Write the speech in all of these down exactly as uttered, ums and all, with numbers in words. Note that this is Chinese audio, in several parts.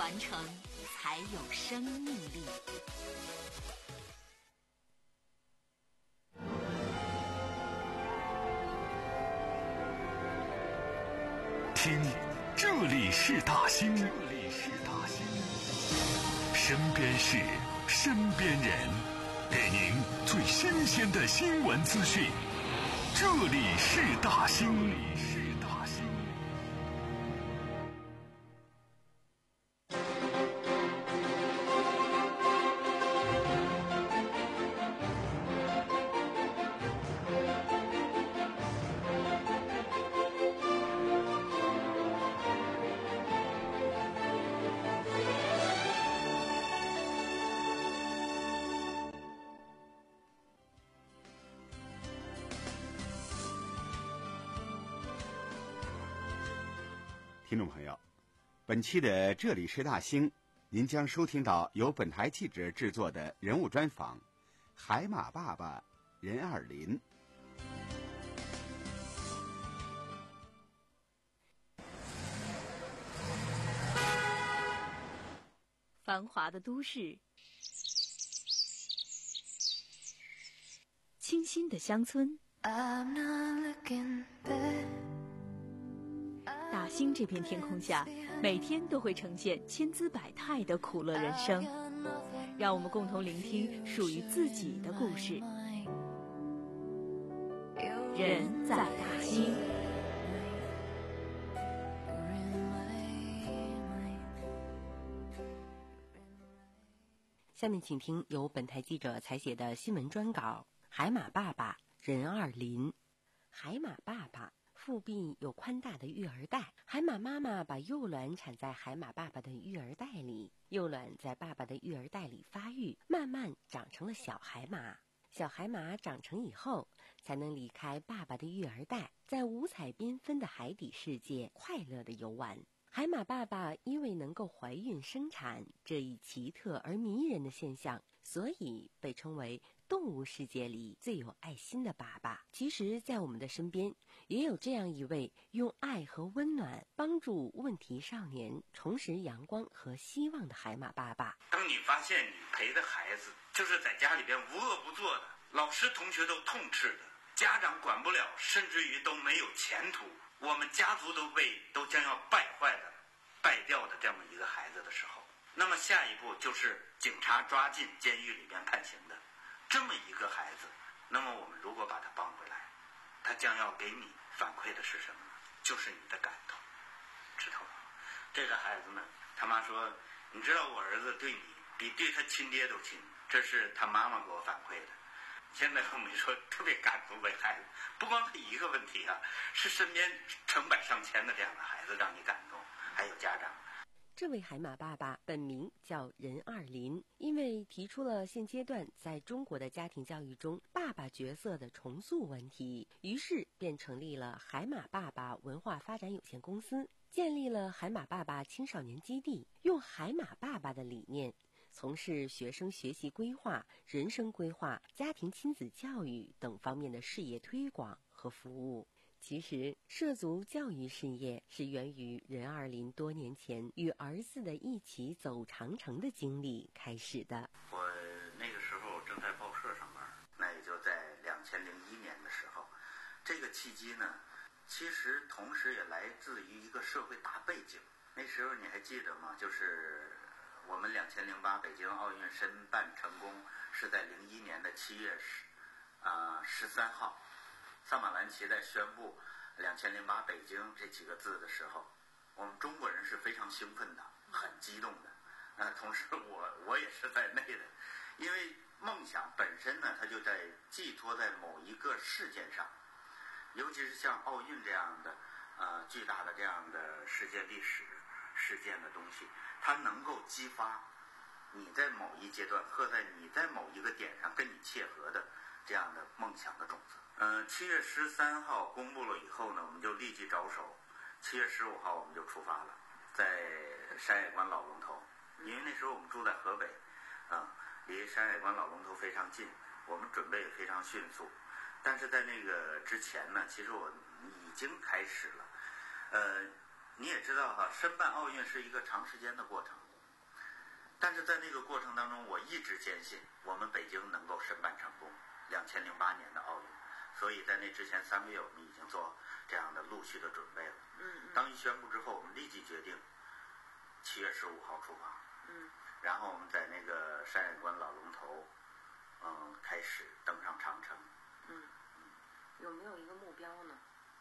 传承才有生命力。 听，这里是大兴，这里是大兴，身边事，身边人，给您最新鲜的新闻资讯。这里是大兴，这里是大兴。 听众朋友，本期的这里是大兴，您将收听到由本台记者制作的人物专访《海马爸爸任二林》。 繁华的都市，清新的乡村，大兴这片天空下，每天都会呈现千姿百态的苦乐人生。让我们共同聆听属于自己的故事。人在大兴。 下面请听由本台记者采写的新闻专稿《海马爸爸任二林》。海马爸爸腹壁有宽大的育儿袋，海马妈妈把幼卵产在海马爸爸的育儿袋里，幼卵在爸爸的育儿袋里发育，慢慢长成了小海马。小海马长成以后，才能离开爸爸的育儿袋，在五彩缤纷的海底世界快乐地游玩。海马爸爸因为能够怀孕生产这一奇特而迷人的现象，所以被称为动物世界里最有爱心的爸爸。其实在我们的身边也有这样一位用爱和温暖帮助问题少年重拾阳光和希望的海马爸爸。 当你发现你陪的孩子就是在家里边无恶不作的，老师同学都痛斥的，家长管不了，甚至于都没有前途，我们家族都被都将要败坏的败掉的这么一个孩子的时候，那么下一步就是警察抓进监狱里边判刑的这么一个孩子，那么我们如果把他帮回来，他将要给你反馈的是什么呢？就是你的感动，知道吗？这个孩子呢，他妈说，你知道我儿子对你比对他亲爹都亲，这是他妈妈给我反馈的。现在我们说特别感动为孩子，不光他一个问题啊，是身边成百上千的这样的孩子让你感动，还有家长。 这位海马爸爸本名叫任二林，因为提出了现阶段在中国的家庭教育中爸爸角色的重塑问题，于是便成立了海马爸爸文化发展有限公司，建立了海马爸爸青少年基地，用海马爸爸的理念从事学生学习规划、人生规划、家庭亲子教育等方面的事业推广和服务。其实涉足教育事业是源于任二林多年前与儿子的一起走长城的经历开始的。 我那个时候正在报社上班，那也就在两千零一年的时候，这个契机呢，其实同时也来自于一个社会大背景。那时候你还记得吗？就是我们两千零八北京奥运申办成功是在零一年的七月十啊十三号。萨马兰奇在宣布两千零八北京这几个字的时候，我们中国人是非常兴奋的，很激动的。呃，同时我我也是在内的，因为梦想本身呢，它就在寄托在某一个事件上，尤其是像奥运这样的呃巨大的这样的世界历史事件的东西，它能够激发你在某一阶段或在你在某一个点上跟你切合的这样的梦想的种子。呃，七月十三号公布了以后呢，我们就立即着手。七月十五号我们就出发了，在山海关老龙头，因为那时候我们住在河北，啊、嗯，离山海关老龙头非常近，我们准备也非常迅速。但是在那个之前呢，其实我已经开始了。呃， 你也知道哈，申办奥运是一个长时间的过程，但是在那个过程当中，我一直坚信我们北京能够申办成功两千零八年的奥运，所以在那之前三个月，我们已经做这样的陆续的准备了。 嗯嗯。 当一宣布之后，我们立即决定七月十五号出发。 嗯。 然后我们在那个山海关老龙头，嗯，开始登上长城。 嗯。有没有一个目标呢？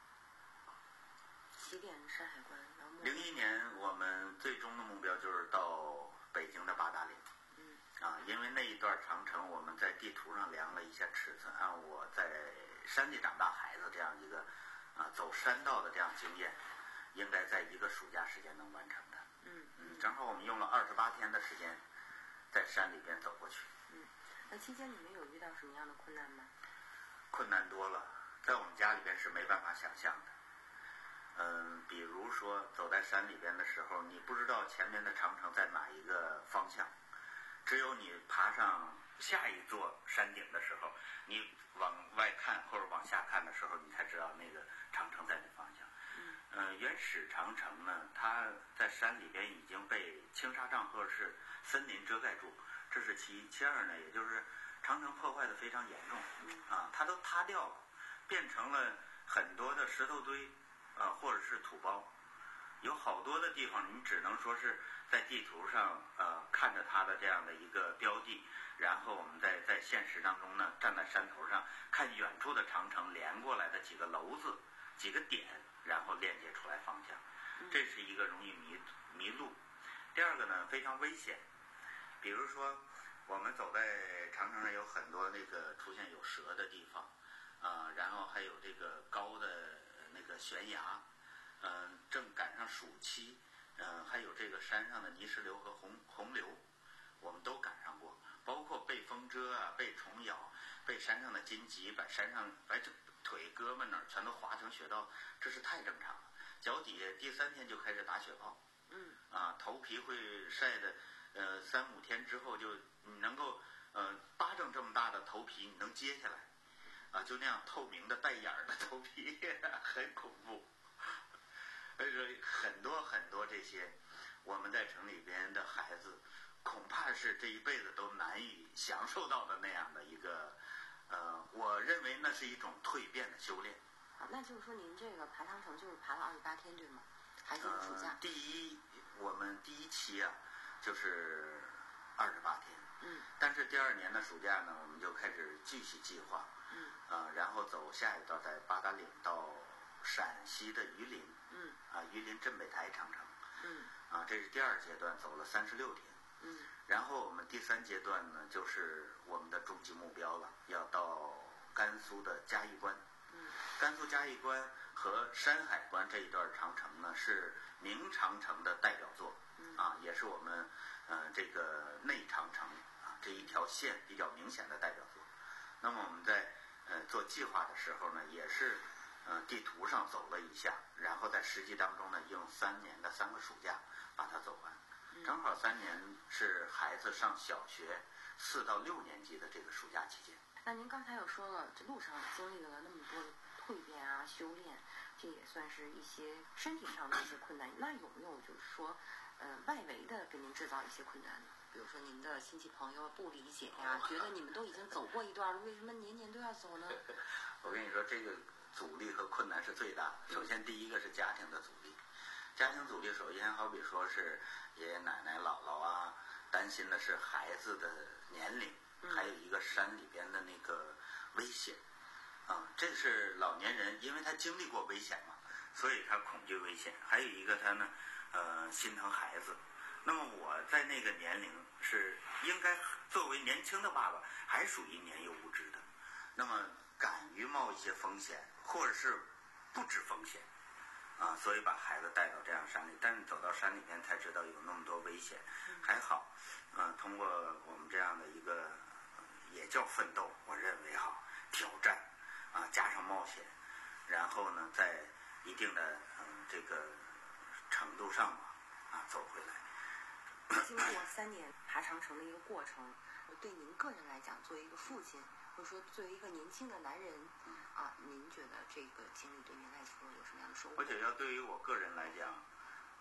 起点是山海关，然后零一年我们最终的目标就是到北京的八达岭。 嗯。 啊，因为那一段长城我们在地图上量了一下尺寸，按我在山里长大孩子这样一个啊走山道的这样经验，应该在一个暑假时间能完成的。 嗯嗯，正好我们用了二十八天的时间在山里边走过去。 嗯，那期间你们有遇到什么样的困难吗？ 困难多了，在我们家里边是没办法想象的。嗯，比如说走在山里边的时候，你不知道前面的长城在哪一个方向，只有你爬上下一座山顶的时候，你往外看或者往下看的时候，你才知道那个长城在哪方向。嗯，呃，原始长城呢，它在山里边已经被青纱帐或者是森林遮盖住，这是其一。其二呢，也就是长城破坏的非常严重，啊，它都塌掉了，变成了很多的石头堆。啊，或者是土包，有好多的地方，你只能说是在地图上呃看着它的这样的一个标的，然后我们在在现实当中呢，站在山头上看远处的长城连过来的几个楼子、几个点，然后链接出来方向，这是一个容易迷迷路。第二个呢，非常危险，比如说我们走在长城上有很多那个出现有蛇的地方，啊、呃，然后还有这个高的。那个悬崖，嗯、呃，正赶上暑期，嗯、呃，还有这个山上的泥石流和洪洪流，我们都赶上过，包括被风蛰啊，被虫咬，被山上的荆棘把山上把这腿胳膊那儿全都划成雪道，这是太正常了。脚底下第三天就开始打雪泡， 嗯， 啊，头皮会晒的，呃，三五天之后就你能够，呃，巴掌这么大的头皮你能揭下来。啊，就那样透明的带眼儿的头皮，很恐怖。所以说，很多很多这些我们在城里边的孩子，恐怕是这一辈子都难以享受到的那样的一个，呃，我认为那是一种蜕变的修炼。 啊，那就是说您这个爬长城就是爬了二十八天，对吗？还是暑假？ 呃、第一，我们第一期啊，就是二十八天。 嗯。 但是第二年的暑假呢，我们就开始继续计划。 嗯， 啊，然后走下一道在八达岭到陕西的榆林， 嗯， 啊，榆林镇北台长城， 嗯， 啊，这是第二阶段，走了三十六天， 嗯， 然后我们第三阶段呢，就是我们的终极目标了，要到甘肃的嘉峪关， 嗯， 甘肃嘉峪关和山海关这一段长城呢，是明长城的代表作， 嗯， 啊，也是我们呃这个内长城啊这一条线比较明显的代表作。那么我们在呃做计划的时候呢，也是呃地图上走了一下，然后在实际当中呢，用三年的三个暑假把它走完，正好三年是孩子上小学四到六年级的这个暑假期间。 那您刚才又说了，这路上经历了那么多的蜕变啊、修炼，这也算是一些身体上的一些困难。那有没有就是说，呃，外围的给您制造一些困难呢？比如说您的亲戚朋友不理解呀、啊，觉得你们都已经走过一段了，为什么年年都要走呢？ 我跟你说，这个阻力和困难是最大的。首先，第一个是家庭的阻力，家庭阻力首先好比说是爷爷奶奶、姥姥啊，担心的是孩子的年龄，还有一个山里边的那个危险，啊，这是老年人，因为他经历过危险嘛，所以他恐惧危险。还有一个他呢，呃，心疼孩子。那么我在那个年龄是应该作为年轻的爸爸，还属于年幼无知的，那么敢于冒一些风险，或者是不知风险，啊，所以把孩子带到这样山里，但是走到山里面才知道有那么多危险。还好，嗯、呃，通过我们这样的一个也叫奋斗，我认为哈，挑战啊，加上冒险，然后呢，在一定的嗯这个程度上吧，啊，走回来。 经过三年爬长城的一个过程，对您个人来讲，作为一个父亲，或者说作为一个年轻的男人，啊，您觉得这个经历对您来说有什么样的收获？ 而且要对于我个人来讲，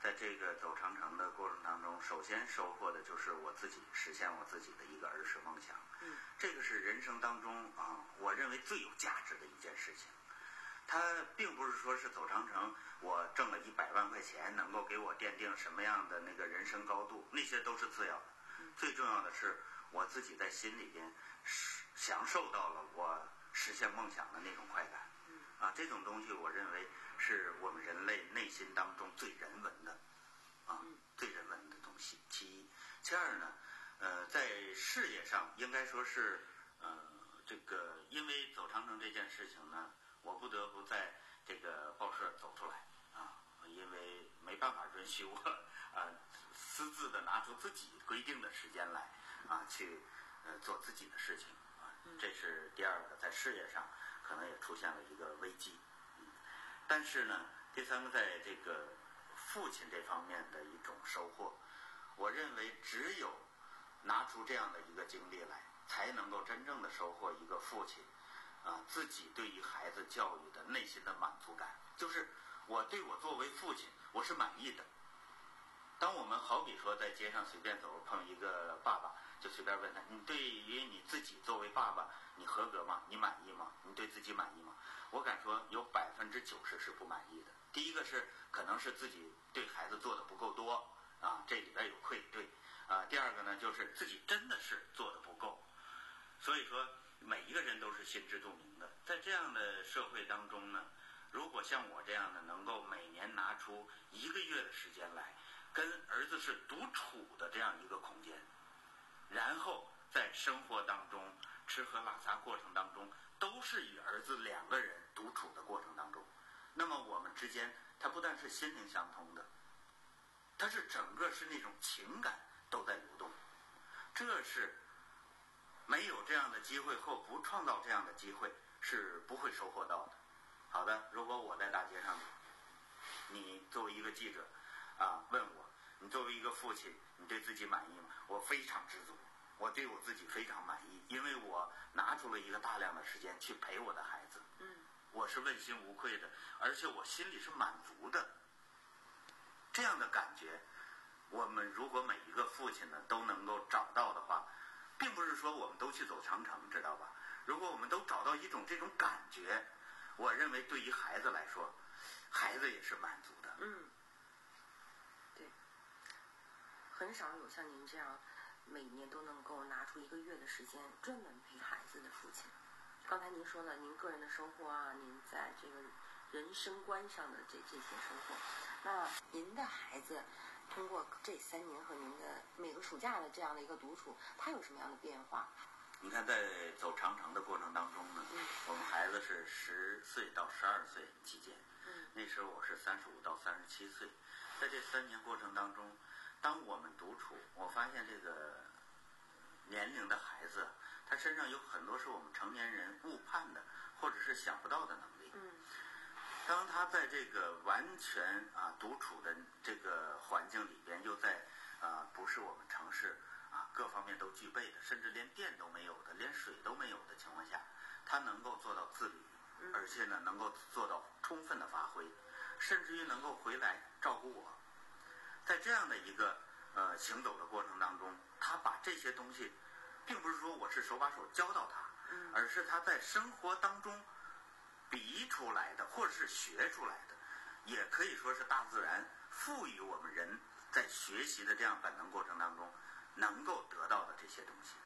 在这个走长城的过程当中，首先收获的就是我自己实现我自己的一个儿时梦想。 嗯， 这个是人生当中啊，我认为最有价值的一件事情。它并不是说是走长城，我挣了一百万块钱能够给我奠定什么样的那个人生高度，那些都是次要的。最重要的是我自己在心里边享受到了我实现梦想的那种快感。啊，这种东西我认为是我们人类内心当中最人文的，啊，最人文的东西。其一，其二呢，呃，在事业上应该说是，呃，这个因为走长城这件事情呢，我不得不在这个报社走出来啊，因为没办法允许我啊私自的拿出自己规定的时间来啊去呃做自己的事情啊，这是第二个，在事业上可能也出现了一个危机。嗯，但是呢，第三个在这个父亲这方面的一种收获，我认为只有拿出这样的一个经历来，才能够真正的收获一个父亲啊自己对于孩子教育的内心的满足感，就是我对我作为父亲我是满意的。当我们好比说在街上随便走碰一个爸爸，就随便问他，你对于你自己作为爸爸你合格吗？你满意吗？你对自己满意吗？我敢说有百分之九十是不满意的。第一个是可能是自己对孩子做的不够多啊，这里边有愧对啊。第二个呢，就是自己真的是做的不够。所以说每一个人都是心知肚明的。在这样的社会当中呢，如果像我这样的能够每年拿出一个月的时间来跟儿子是独处的这样一个空间，然后在生活当中吃喝拉撒过程当中都是与儿子两个人独处的过程当中，那么我们之间它不但是心灵相通的，它是整个是那种情感都在流动。这是没有这样的机会或不创造这样的机会是不会收获到的。好的，如果我在大街上，你作为一个记者啊问我，你作为一个父亲你对自己满意吗？我非常知足，我对我自己非常满意，因为我拿出了一个大量的时间去陪我的孩子，嗯，我是问心无愧的，而且我心里是满足的。这样的感觉我们如果每一个父亲呢都能够找到的话，并不是说我们都去走长城，知道吧？如果我们都找到一种这种感觉，我认为对于孩子来说，孩子也是满足的。 嗯，对，很少有像您这样每年都能够拿出一个月的时间专门陪孩子的父亲。刚才您说了您个人的收获啊，您在这个人生观上的这这些收获，那您的孩子通过这三年和您的每个暑假的这样的一个独处，他有什么样的变化？ 你看在走长城的过程当中呢，嗯、我们孩子是十岁到十二岁期间，嗯、那时候我是三十五到三十七岁，在这三年过程当中，当我们独处，我发现这个年龄的孩子他身上有很多是我们成年人误判的或者是想不到的能力。嗯，当他在这个完全啊独处的这个环境里边，又在啊不是我们城市啊各方面都具备的，甚至连电都没有的，连水都没有的情况下，他能够做到自理，而且呢能够做到充分的发挥，甚至于能够回来照顾我。在这样的一个呃行走的过程当中，他把这些东西并不是说我是手把手教到他，而是他在生活当中比出来的，或者是学出来的，也可以说是大自然赋予我们人在学习的这样本能过程当中能够得到的这些东西。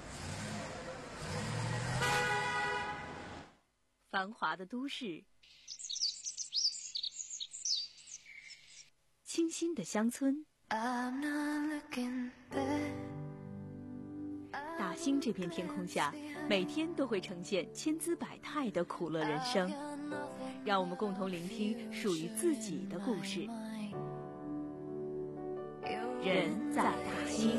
繁华的都市，清新的乡村，大兴这片天空下，每天都会呈现千姿百态的苦乐人生。让我们共同聆听属于自己的故事。人在大兴。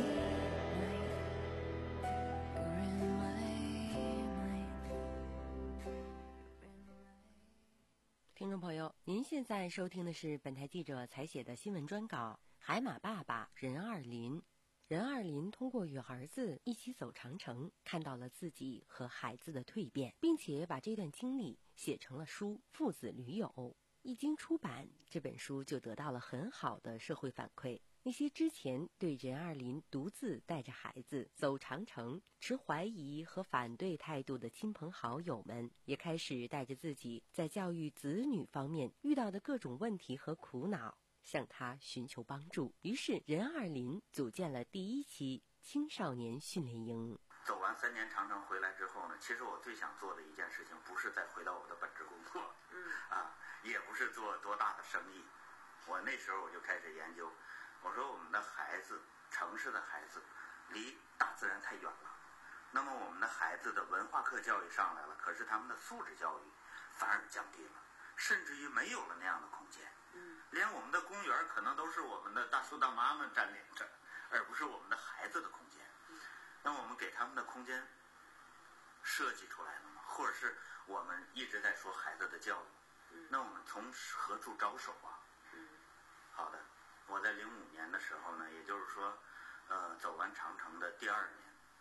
听众朋友，您现在收听的是本台记者采写的新闻专稿《海马爸爸任二林》。任二林通过与儿子一起走长城，看到了自己和孩子的蜕变，并且把这段经历写成了书《父子驴友》。 一经出版，这本书就得到了很好的社会反馈。那些之前对任二林独自带着孩子走长城持怀疑和反对态度的亲朋好友们，也开始带着自己在教育子女方面遇到的各种问题和苦恼，向他寻求帮助。于是任二林组建了第一期青少年训练营。 走完三年长城回来之后呢，其实我最想做的一件事情，不是再回到我的本职工作，嗯啊，也不是做多大的生意。我那时候我就开始研究，我说我们的孩子，城市的孩子，离大自然太远了。那么我们的孩子的文化课教育上来了，可是他们的素质教育反而降低了，甚至于没有了那样的空间。嗯，连我们的公园可能都是我们的大叔大妈们占领着，而不是我们的孩子的空间。那我们给他们的空间设计出来了吗？或者是我们一直在说孩子的教育，那我们从何处着手啊？好的，我在零五年的时候呢，也就是说，呃，走完长城的第二年，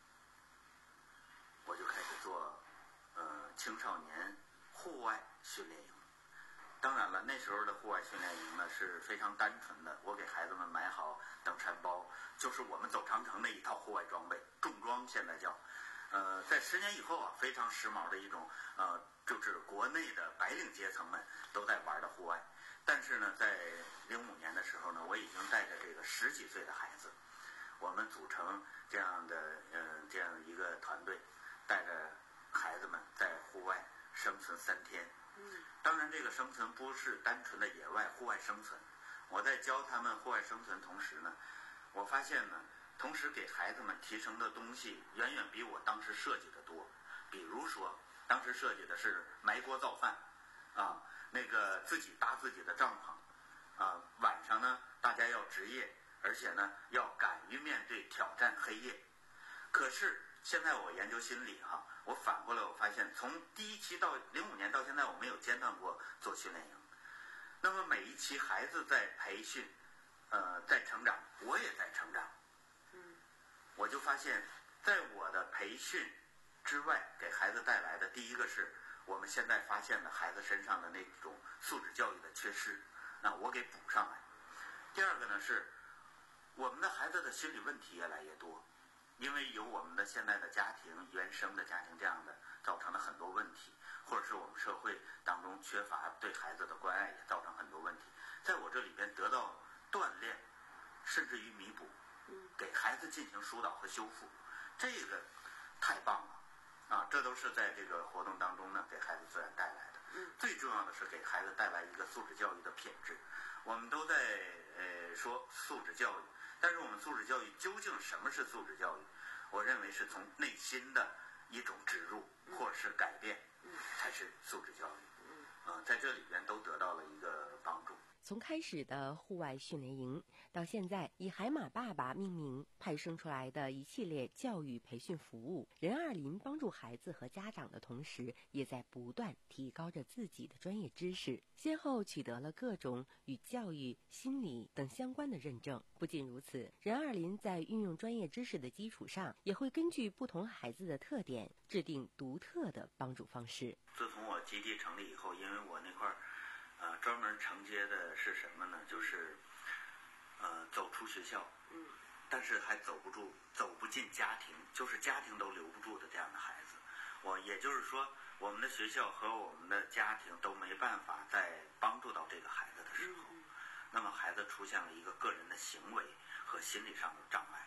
我就开始做呃青少年户外训练营。当然了，那时候的户外训练营呢是非常单纯的，我给孩子们买好登山包，就是我们走长城那一套户外装备，重装现在叫。呃，在十年以后啊，非常时髦的一种呃，就是国内的白领阶层们都在玩的户外。但是呢，在零五年的时候呢，我已经带着这个十几岁的孩子，我们组成这样的呃这样一个团队，带着孩子们在户外生存三天。当然，这个生存不是单纯的野外户外生存。我在教他们户外生存同时呢，我发现呢，同时给孩子们提升的东西远远比我当时设计的多。比如说，当时设计的是埋锅造饭，啊，那个自己搭自己的帐篷，啊，晚上呢大家要值夜，而且呢要敢于面对挑战黑夜。可是现在我研究心理哈，我反过来我发现，从第一期到零五年到现在，我没有间断过做训练营。那么每一期孩子在培训，呃，在成长，我也在成长。嗯，我就发现，在我的培训之外，给孩子带来的第一个是我们现在发现的孩子身上的那种素质教育的缺失，那我给补上来。第二个呢是，我们的孩子的心理问题越来越多。因为有我们的现在的家庭原生的家庭这样的造成了很多问题，或者是我们社会当中缺乏对孩子的关爱，也造成很多问题。在我这里边得到锻炼，甚至于弥补，给孩子进行疏导和修复，这个太棒了啊！这都是在这个活动当中呢给孩子自然带来的。最重要的是给孩子带来一个素质教育的品质。我们都在呃说素质教育，但是我们素质教育究竟什么是素质教育？我认为是从内心的一种植入或者是改变，才是素质教育。啊，在这里边都得到了一个帮助。 从开始的户外训练营，到现在以海马爸爸命名派生出来的一系列教育培训服务，任二林帮助孩子和家长的同时，也在不断提高着自己的专业知识，先后取得了各种与教育、心理等相关的认证。不仅如此，任二林在运用专业知识的基础上，也会根据不同孩子的特点，制定独特的帮助方式。 自从我基地成立以后，因为我那块儿呃，专门承接的是什么呢？就是呃，走出学校，嗯，但是还走不住，走不进家庭，就是家庭都留不住的这样的孩子。我也就是说，我们的学校和我们的家庭都没办法再帮助到这个孩子的时候，那么孩子出现了一个个人的行为和心理上的障碍。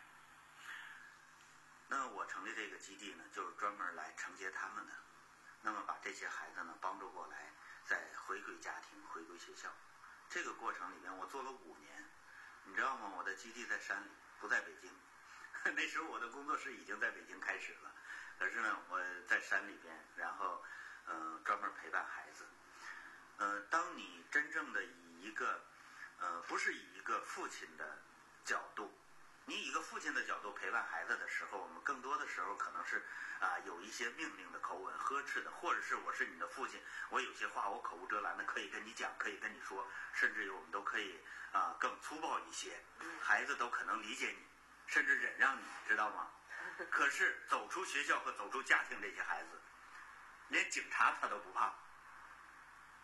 那我成立这个基地呢，就是专门来承接他们的，那么把这些孩子呢帮助过来。再回归家庭，回归学校，这个过程里面我做了五年，你知道吗？我的基地在山里，不在北京。那时候我的工作室已经在北京开始了，可是呢，我在山里边，然后呃专门陪伴孩子。呃，当你真正的以一个呃不是以一个父亲的角度，你以一个父亲的角度陪伴孩子的时候，我们更多的时候可能是啊、呃、有一些命令的口吻、呵斥的，或者是我是你的父亲，我有些话我口无遮拦的可以跟你讲，可以跟你说，甚至于我们都可以啊、呃、更粗暴一些，孩子都可能理解你，甚至忍让你，知道吗？可是走出学校和走出家庭，这些孩子连警察他都不怕，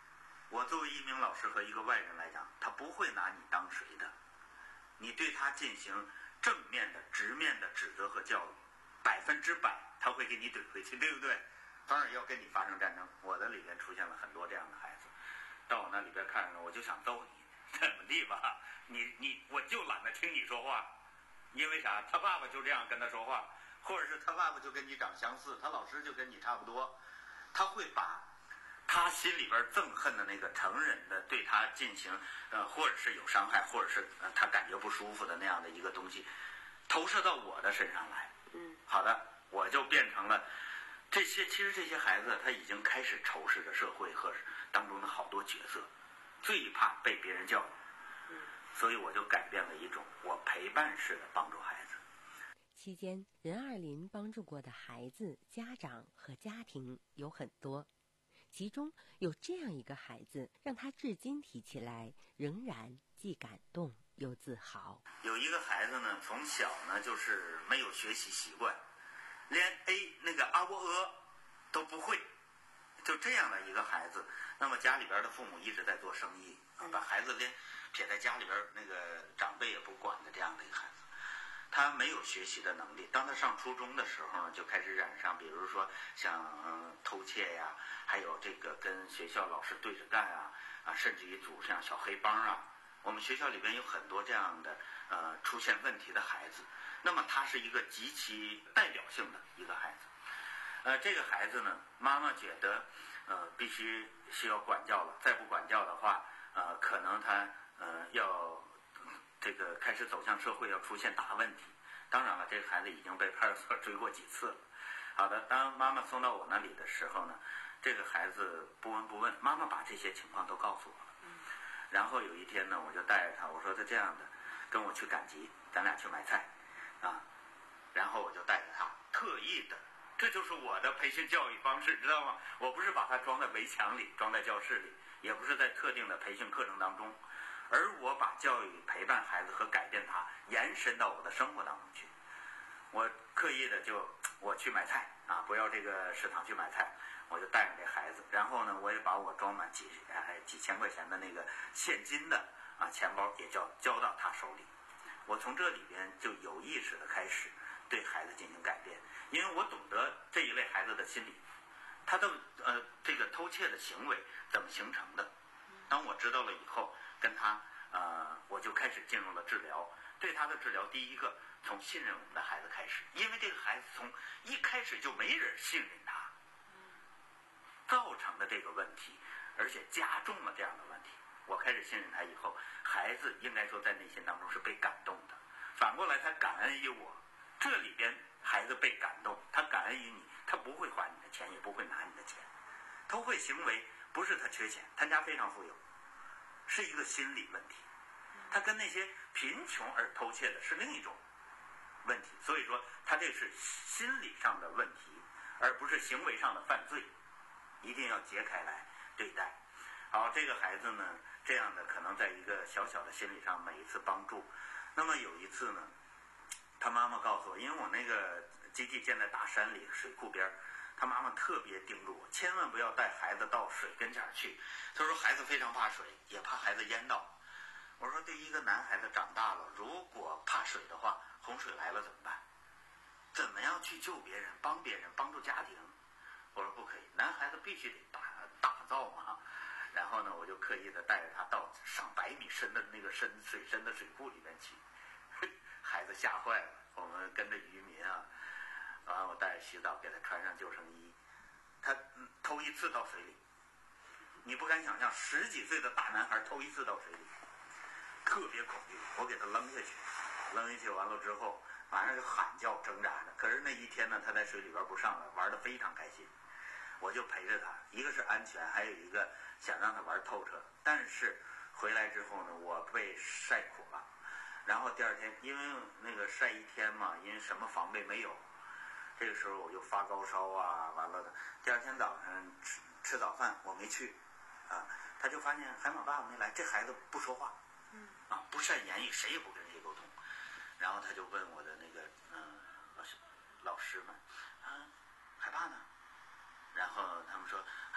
我作为一名老师和一个外人来讲，他不会拿你当谁的，你对他进行正面的、直面的指责和教育，百分之百他会给你怼回去，对不对？当然要跟你发生战争。我的里边出现了很多这样的孩子，到我那里边看着，我就想揍你，怎么地吧？你你我就懒得听你说话，因为啥？他爸爸就这样跟他说话，或者是他爸爸就跟你长相似，他老师就跟你差不多，他会把他心里边憎恨的那个成人的对他进行呃，或者是有伤害，或者是、呃、他感觉不舒服的那样的一个东西，投射到我的身上来。 嗯， 好的，我就变成了这些。其实这些孩子他已经开始仇视着社会和当中的好多角色，最怕被别人教育。 嗯， 所以我就改变了一种我陪伴式的帮助孩子。 期间，任二林帮助过的孩子、家长和家庭有很多。其中有这样一个孩子，让他至今提起来仍然既感动又自豪。 有一个孩子呢，从小呢就是没有学习习惯，连 A 那个啊喔呃都不会，就这样的一个孩子。那么家里边的父母一直在做生意，把孩子连撇在家里边那个长辈也不管的这样的一个孩子。他没有学习的能力，当他上初中的时候呢，就开始染上，比如说像、嗯、偷窃呀，还有这个跟学校老师对着干啊，啊，甚至于组像小黑帮啊。我们学校里边有很多这样的呃出现问题的孩子，那么他是一个极其代表性的一个孩子。呃，这个孩子呢，妈妈觉得呃必须需要管教了，再不管教的话，呃，可能他呃要。这个开始走向社会要出现大问题。当然了，这个孩子已经被派出所追过几次了。好的，当妈妈送到我那里的时候呢，这个孩子不闻不问，妈妈把这些情况都告诉我了。然后有一天呢，我就带着他，我说他这样的，跟我去赶集，咱俩去买菜啊。然后我就带着他，特意的，这就是我的培训教育方式，知道吗？我不是把他装在围墙里，装在教室里，也不是在特定的培训课程当中。而我把教育陪伴孩子和改变他延伸到我的生活当中去。我刻意的就我去买菜啊，不要这个食堂去买菜，我就带着这孩子，然后呢，我也把我装满几哎几千块钱的那个现金的啊钱包也交交到他手里。我从这里边就有意识的开始对孩子进行改变，因为我懂得这一类孩子的心理，他的呃这个偷窃的行为怎么形成的。当我知道了以后，跟他呃，我就开始进入了治疗。对他的治疗，第一个从信任我们的孩子开始，因为这个孩子从一开始就没人信任他，造成的这个问题，而且加重了这样的问题。我开始信任他以后，孩子应该说在内心当中是被感动的，反过来他感恩于我。这里边孩子被感动，他感恩于你，他不会花你的钱，也不会拿你的钱。偷窃行为不是他缺钱，他家非常富有，是一个心理问题。他跟那些贫穷而偷窃的是另一种问题，所以说他这是心理上的问题，而不是行为上的犯罪，一定要解开来对待。好，这个孩子呢，这样的可能在一个小小的心理上每一次帮助。那么有一次呢，他妈妈告诉我，因为我那个基地建在大山里水库边，他妈妈特别叮嘱我，千万不要带孩子到水跟前去。他说孩子非常怕水，也怕孩子淹到。我说对一个男孩子长大了，如果怕水的话，洪水来了怎么办？怎么样去救别人、帮别人、帮助家庭？我说不可以，男孩子必须得打打造嘛。然后呢，我就刻意的带着他到上百米深的那个深水深的水库里面去，孩子吓坏了。我们跟着渔民啊，完了我带着洗澡，给他穿上救生衣。他、嗯、头一次到水里，你不敢想象，十几岁的大男孩头一次到水里，特别恐惧。我给他扔下去，扔下去完了之后，晚上就喊叫挣扎着。可是那一天呢，他在水里边不上来，玩得非常开心。我就陪着他，一个是安全，还有一个想让他玩透彻。但是回来之后呢，我被晒苦了。然后第二天，因为那个晒一天嘛，因为什么防备没有，这个时候我就发高烧啊，完了的。第二天早上吃吃早饭，我没去，啊，他就发现海马爸爸没来，这孩子不说话，嗯，啊，不善言语，谁也不跟谁沟通。然后他就问我的那个嗯、呃、老师老师们，啊，海爸呢？然后他们说海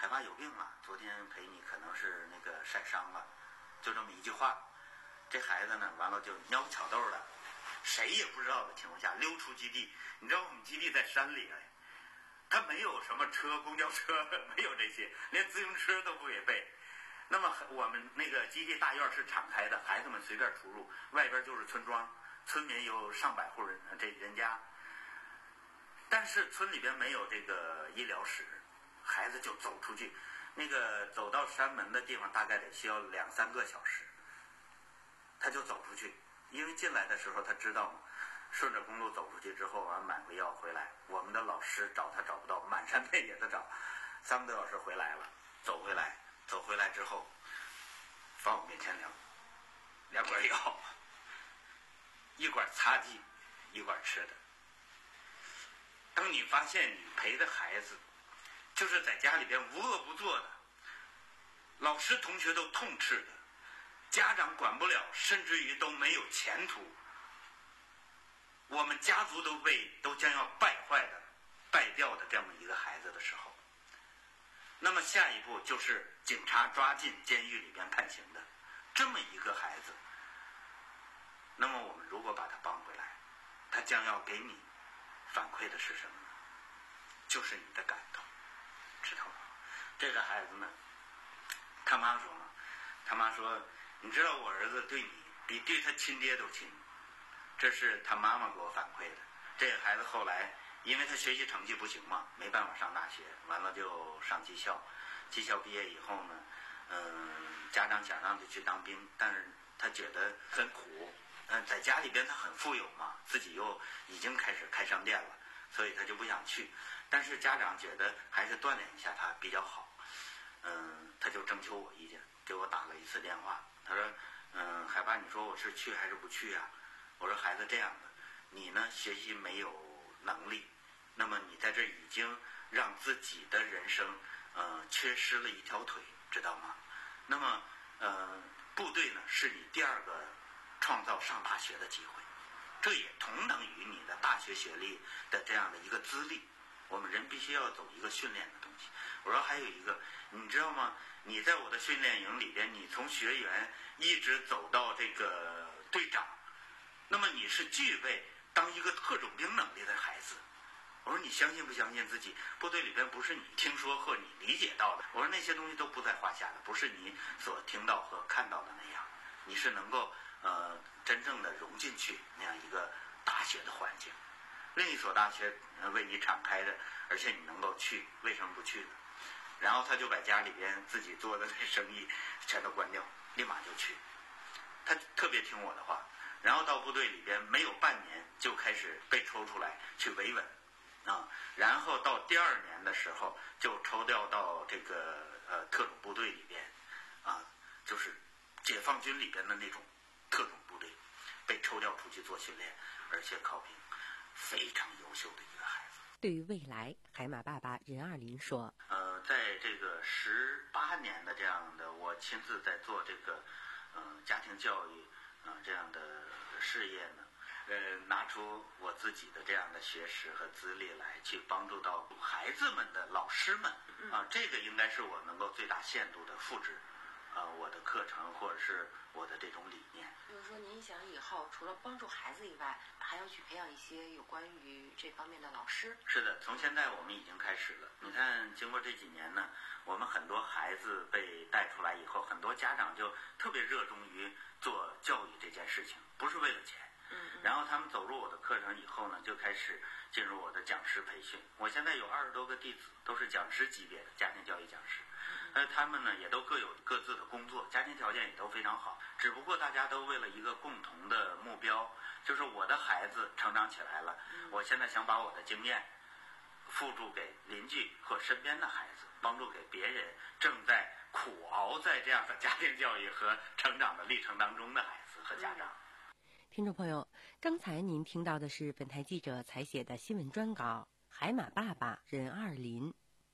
海爸有病了，昨天陪你可能是那个晒伤了，就这么一句话。这孩子呢，完了就蔫不巧豆的，谁也不知道的情况下溜出基地。你知道我们基地在山里哎，他没有什么车，公交车没有这些，连自行车都不给备。那么我们那个基地大院是敞开的，孩子们随便出入，外边就是村庄，村民有上百户人这人家，但是村里边没有这个医疗室，孩子就走出去，那个走到山门的地方大概得需要两三个小时，他就走出去，因为进来的时候他知道嘛，顺着公路走出去之后完买个药回来，我们的老师找他找不到，满山遍野的找，三个多小时回来了，走回来走回来之后放我面前两两管药，一管擦剂，一管吃的。当你发现你陪的孩子就是在家里边无恶不作的，老师同学都痛斥的，家长管不了，甚至于都没有前途，我们家族都被都将要败坏的败掉的这样的一个孩子的时候，那么下一步就是警察抓进监狱里边判刑的这么一个孩子，那么我们如果把他帮回来，他将要给你反馈的是什么呢？就是你的感动，知道吗？这个孩子呢，他妈说嘛，他妈说，你知道我儿子对你比对他亲爹都亲，这是他妈妈给我反馈的。这个孩子后来因为他学习成绩不行嘛，没办法上大学，完了就上技校，技校毕业以后呢，嗯，家长想让他去当兵，但是他觉得很苦，嗯，在家里边他很富有嘛，自己又已经开始开商店了，所以他就不想去。但是家长觉得还是锻炼一下他比较好，嗯，他就征求我意见，给我打了一次电话。他说，嗯，海爸，你说我是去还是不去啊？我说孩子这样的，你呢学习没有能力，那么你在这已经让自己的人生，呃，缺失了一条腿，知道吗？那么，呃，部队呢是你第二个创造上大学的机会，这也同等于你的大学学历的这样的一个资历。我们人必须要走一个训练的东西。我说还有一个，你知道吗？你在我的训练营里边，你从学员一直走到这个队长，那么你是具备当一个特种兵能力的孩子。我说你相信不相信自己部队里边不是你听说或你理解到的？我说那些东西都不在话下的，不是你所听到和看到的那样，你是能够呃真正的融进去那样一个大学的环境。另一所大学为你敞开的，而且你能够去，为什么不去呢？然后他就把家里边自己做的那生意全都关掉，立马就去。他特别听我的话，然后到部队里边没有半年就开始被抽出来去维稳啊，然后到第二年的时候就抽调到这个呃特种部队里边啊，就是解放军里边的那种特种部队，被抽调出去做训练，而且考评。非常优秀的一个孩子。 对于未来，海马爸爸任二林说：“ 呃，在这个十八年的这样的，我亲自在做这个，呃，家庭教育，呃，这样的事业呢，呃，拿出我自己的这样的学识和资历来，去帮助到孩子们的老师们，啊、呃，这个应该是我能够最大限度的复制，呃，我的课程或者是我的这种理念。 比如说，您想以后除了帮助孩子以外，还要去培养一些有关于这方面的老师。 是的，从现在我们已经开始了。你看，经过这几年呢，我们很多孩子被带出来以后，很多家长就特别热衷于做教育这件事情，不是为了钱。嗯嗯。然后他们走入我的课程以后呢，就开始进入我的讲师培训。我现在有二十多个弟子，都是讲师级别的家庭教育讲师。呃，他们呢也都各有各自的工作，家庭条件也都非常好，只不过大家都为了一个共同的目标，就是我的孩子成长起来了，我现在想把我的经验付诸给邻居和身边的孩子，帮助给别人正在苦熬在这样的家庭教育和成长的历程当中的孩子和家长。 听众朋友，刚才您听到的是本台记者采写的新闻专稿《海马爸爸任二林》。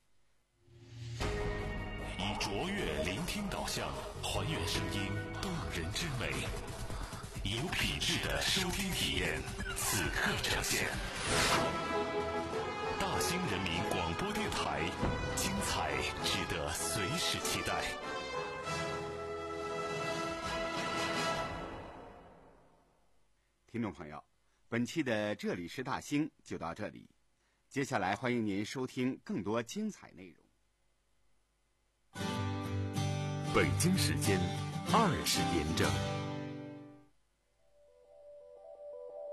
以卓越聆听导向，还原声音动人之美，有品质的收听体验，此刻呈现。大兴人民广播电台，精彩值得随时期待。 听众朋友，本期的这里是大兴就到这里，接下来欢迎您收听更多精彩内容。 北京时间二十点整。